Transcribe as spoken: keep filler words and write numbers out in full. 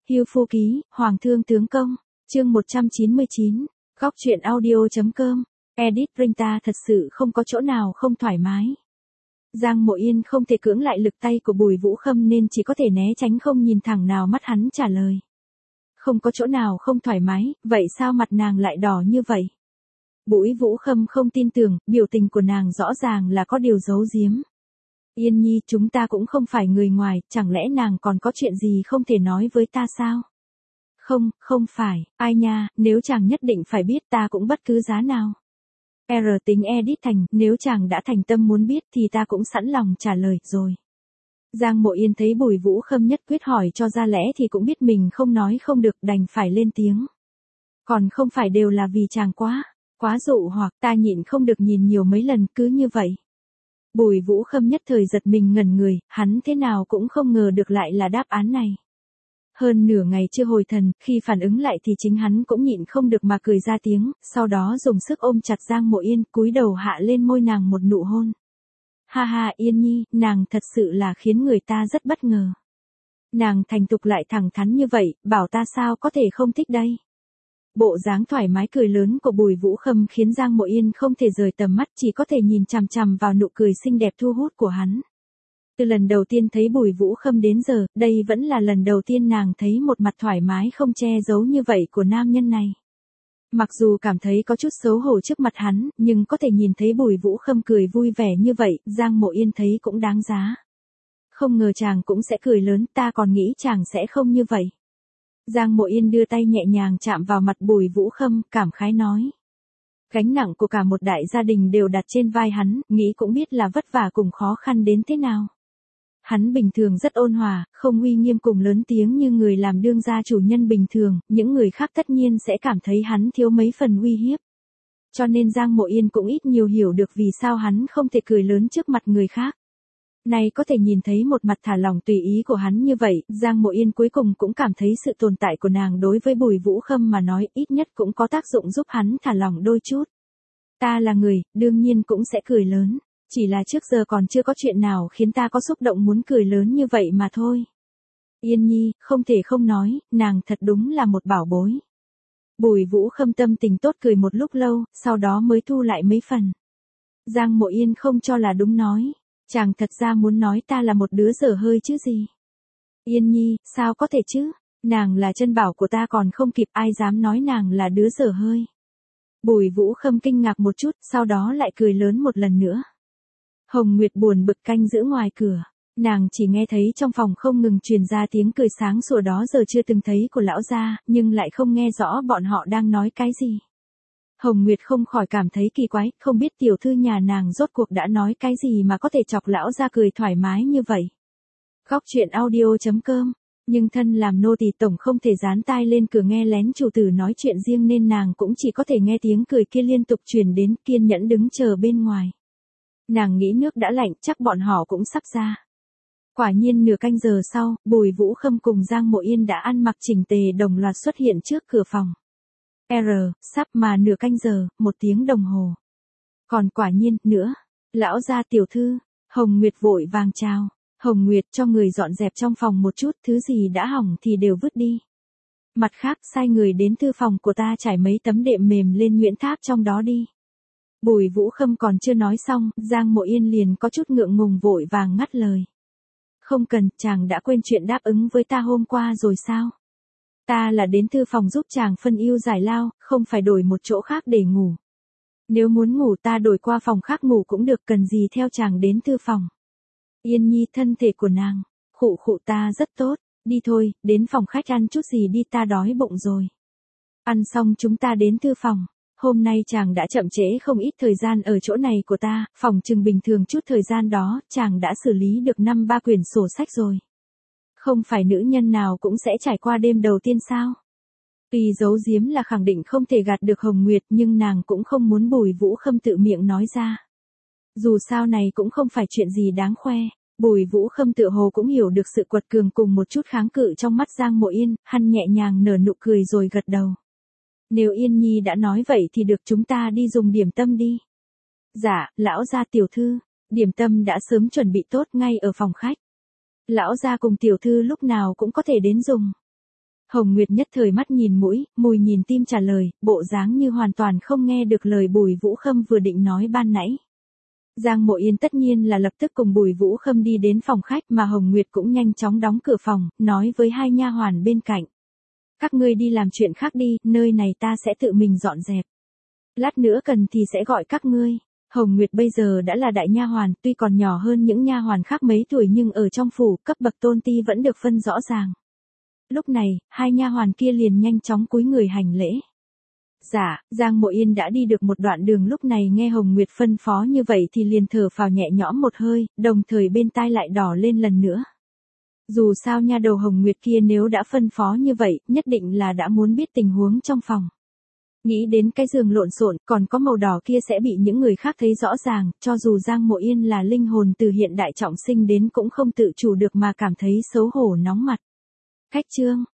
Hưu Phu Ký, Hoàng Thương Tướng Công, chương một trăm chín mươi chín, góc truyện audio.com, edit Printa thật sự không có chỗ nào không thoải mái. Giang Mộ Yên không thể cưỡng lại lực tay của Bùi Vũ Khâm nên chỉ có thể né tránh không nhìn thẳng nào mắt hắn trả lời. Không có chỗ nào không thoải mái, vậy sao mặt nàng lại đỏ như vậy? Bùi Vũ Khâm không tin tưởng, biểu tình của nàng rõ ràng là có điều giấu giếm. Yên Nhi, chúng ta cũng không phải người ngoài, chẳng lẽ nàng còn có chuyện gì không thể nói với ta sao? Không, không phải, ai nha, nếu chàng nhất định phải biết ta cũng bất cứ giá nào. R tính edit thành, nếu chàng đã thành tâm muốn biết thì ta cũng sẵn lòng trả lời rồi. Giang Mộ Yên thấy Bùi Vũ Khâm nhất quyết hỏi cho ra lẽ thì cũng biết mình không nói không được, đành phải lên tiếng. Còn không phải đều là vì chàng quá, quá dụ hoặc ta nhịn không được nhìn nhiều mấy lần cứ như vậy. Bùi Vũ Khâm nhất thời giật mình ngẩn người, hắn thế nào cũng không ngờ được lại là đáp án này. Hơn nửa ngày chưa hồi thần, khi phản ứng lại thì chính hắn cũng nhịn không được mà cười ra tiếng, sau đó dùng sức ôm chặt Giang Mộ Yên, cúi đầu hạ lên môi nàng một nụ hôn. Ha ha Yên Nhi, nàng thật sự là khiến người ta rất bất ngờ. Nàng thành tục lại thẳng thắn như vậy, bảo ta sao có thể không thích đây. Bộ dáng thoải mái cười lớn của Bùi Vũ Khâm khiến Giang Mộ Yên không thể rời tầm mắt, chỉ có thể nhìn chằm chằm vào nụ cười xinh đẹp thu hút của hắn. Từ lần đầu tiên thấy Bùi Vũ Khâm đến giờ, đây vẫn là lần đầu tiên nàng thấy một mặt thoải mái không che giấu như vậy của nam nhân này. Mặc dù cảm thấy có chút xấu hổ trước mặt hắn, nhưng có thể nhìn thấy Bùi Vũ Khâm cười vui vẻ như vậy, Giang Mộ Yên thấy cũng đáng giá. Không ngờ chàng cũng sẽ cười lớn, ta còn nghĩ chàng sẽ không như vậy. Giang Mộ Yên đưa tay nhẹ nhàng chạm vào mặt Bùi Vũ Khâm, cảm khái nói. Gánh nặng của cả một đại gia đình đều đặt trên vai hắn, nghĩ cũng biết là vất vả cùng khó khăn đến thế nào. Hắn bình thường rất ôn hòa, không uy nghiêm cùng lớn tiếng như người làm đương gia chủ nhân bình thường, những người khác tất nhiên sẽ cảm thấy hắn thiếu mấy phần uy hiếp. Cho nên Giang Mộ Yên cũng ít nhiều hiểu được vì sao hắn không thể cười lớn trước mặt người khác. Này có thể nhìn thấy một mặt thả lỏng tùy ý của hắn như vậy, Giang Mộ Yên cuối cùng cũng cảm thấy sự tồn tại của nàng đối với Bùi Vũ Khâm mà nói ít nhất cũng có tác dụng giúp hắn thả lỏng đôi chút. Ta là người, đương nhiên cũng sẽ cười lớn. Chỉ là trước giờ còn chưa có chuyện nào khiến ta có xúc động muốn cười lớn như vậy mà thôi. Yên Nhi, không thể không nói, nàng thật đúng là một bảo bối. Bùi Vũ Khâm tâm tình tốt cười một lúc lâu, sau đó mới thu lại mấy phần. Giang Mộ Yên không cho là đúng nói, chàng thật ra muốn nói ta là một đứa dở hơi chứ gì. Yên Nhi, sao có thể chứ, nàng là chân bảo của ta còn không kịp ai dám nói nàng là đứa dở hơi. Bùi Vũ Khâm kinh ngạc một chút, sau đó lại cười lớn một lần nữa. Hồng Nguyệt buồn bực canh giữ ngoài cửa, nàng chỉ nghe thấy trong phòng không ngừng truyền ra tiếng cười sáng sủa đó giờ chưa từng thấy của lão gia, nhưng lại không nghe rõ bọn họ đang nói cái gì. Hồng Nguyệt không khỏi cảm thấy kỳ quái, không biết tiểu thư nhà nàng rốt cuộc đã nói cái gì mà có thể chọc lão gia cười thoải mái như vậy. Góc truyện audio.com, nhưng thân làm nô tỳ tổng không thể dán tai lên cửa nghe lén chủ tử nói chuyện riêng nên nàng cũng chỉ có thể nghe tiếng cười kia liên tục truyền đến, kiên nhẫn đứng chờ bên ngoài. Nàng nghĩ nước đã lạnh, chắc bọn họ cũng sắp ra. Quả nhiên nửa canh giờ sau, Bùi Vũ Khâm cùng Giang Mộ Yên đã ăn mặc chỉnh tề đồng loạt xuất hiện trước cửa phòng. R, sắp mà nửa canh giờ, một tiếng đồng hồ. Còn quả nhiên, nữa. Lão gia tiểu thư, Hồng Nguyệt vội vàng chào. Hồng Nguyệt cho người dọn dẹp trong phòng một chút, thứ gì đã hỏng thì đều vứt đi. Mặt khác, sai người đến thư phòng của ta trải mấy tấm đệm mềm lên Nguyễn Tháp trong đó đi. Bùi Vũ Khâm còn chưa nói xong, Giang Mộ Yên liền có chút ngượng ngùng vội vàng ngắt lời. Không cần, chàng đã quên chuyện đáp ứng với ta hôm qua rồi sao? Ta là đến thư phòng giúp chàng phân ưu giải lao, không phải đổi một chỗ khác để ngủ. Nếu muốn ngủ ta đổi qua phòng khác ngủ cũng được, cần gì theo chàng đến thư phòng. Yên Nhi, thân thể của nàng, khụ khụ ta rất tốt, đi thôi, đến phòng khách ăn chút gì đi, ta đói bụng rồi. Ăn xong chúng ta đến thư phòng. Hôm nay chàng đã chậm trễ không ít thời gian ở chỗ này của ta, phòng chừng bình thường chút thời gian đó, chàng đã xử lý được năm ba quyển sổ sách rồi. Không phải nữ nhân nào cũng sẽ trải qua đêm đầu tiên sao? Tuy giấu giếm là khẳng định không thể gạt được Hồng Nguyệt nhưng nàng cũng không muốn Bùi Vũ Khâm tự miệng nói ra. Dù sao này cũng không phải chuyện gì đáng khoe, Bùi Vũ Khâm tự hồ cũng hiểu được sự quật cường cùng một chút kháng cự trong mắt Giang Mộ Yên, hắn nhẹ nhàng nở nụ cười rồi gật đầu. Nếu Yên Nhi đã nói vậy thì được, chúng ta đi dùng điểm tâm đi. Dạ, lão gia tiểu thư, điểm tâm đã sớm chuẩn bị tốt ngay ở phòng khách. Lão gia cùng tiểu thư lúc nào cũng có thể đến dùng. Hồng Nguyệt nhất thời mắt nhìn mũi, mùi nhìn tim trả lời, bộ dáng như hoàn toàn không nghe được lời Bùi Vũ Khâm vừa định nói ban nãy. Giang Mộ Yên tất nhiên là lập tức cùng Bùi Vũ Khâm đi đến phòng khách mà Hồng Nguyệt cũng nhanh chóng đóng cửa phòng, nói với hai nha hoàn bên cạnh. Các ngươi đi làm chuyện khác đi, nơi này ta sẽ tự mình dọn dẹp. Lát nữa cần thì sẽ gọi các ngươi. Hồng Nguyệt bây giờ đã là đại nha hoàn, tuy còn nhỏ hơn những nha hoàn khác mấy tuổi nhưng ở trong phủ, cấp bậc tôn ti vẫn được phân rõ ràng. Lúc này, hai nha hoàn kia liền nhanh chóng cúi người hành lễ. Dạ, Giang Mộ Yên đã đi được một đoạn đường lúc này nghe Hồng Nguyệt phân phó như vậy thì liền thở phào nhẹ nhõm một hơi, đồng thời bên tai lại đỏ lên lần nữa. Dù sao nha đầu Hồng Nguyệt kia nếu đã phân phó như vậy, nhất định là đã muốn biết tình huống trong phòng. Nghĩ đến cái giường lộn xộn, còn có màu đỏ kia sẽ bị những người khác thấy rõ ràng, cho dù Giang Mộ Yên là linh hồn từ hiện đại trọng sinh đến cũng không tự chủ được mà cảm thấy xấu hổ nóng mặt. Khách trương,